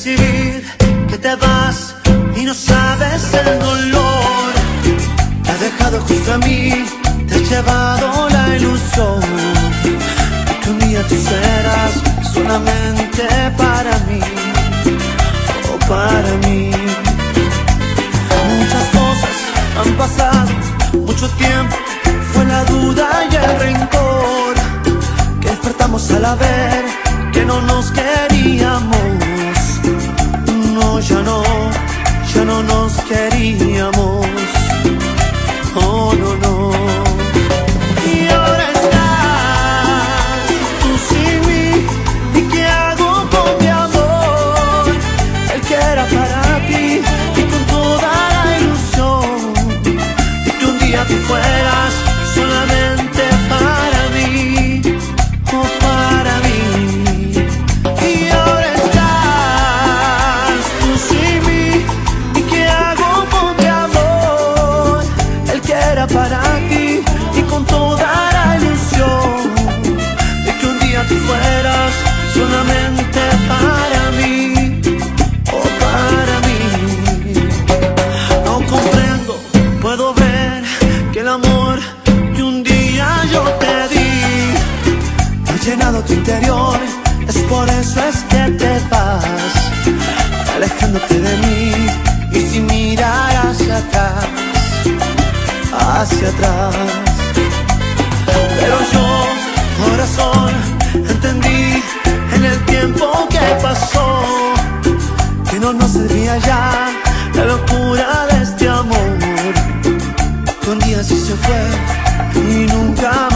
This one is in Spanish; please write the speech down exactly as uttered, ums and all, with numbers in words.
percibir que te vas y no sabes el dolor. Te has dejado justo a mí, te has llevado la ilusión de que un día tú serás solamente para mí, o para mí. Muchas cosas han pasado, mucho tiempo, fue la duda y el rencor, que despertamos al ver que no nos queríamos. No, ya no, ya no nos queríamos. Oh, no, no. Y ahora estás tú sin mí, ¿y qué hago con mi amor? El que era para ti y con toda la ilusión de que un día tú fueras solamente para mí, oh, para mí. Y ahora estás tú sin mí, ¿y qué hago con mi amor? El que era para ti y con toda la ilusión de que un día tú fueras solamente para mí, oh, para mí. No comprendo, puedo ver que el amor que un día yo te di ha llenado tu interior. Es por eso es que te vas, alejándote de mí y sin mirar hacia atrás, hacia atrás. Pero yo, corazón, entendí en el tiempo que pasó que no nos servía ya la locura de este amor, que un día sí se fue y nunca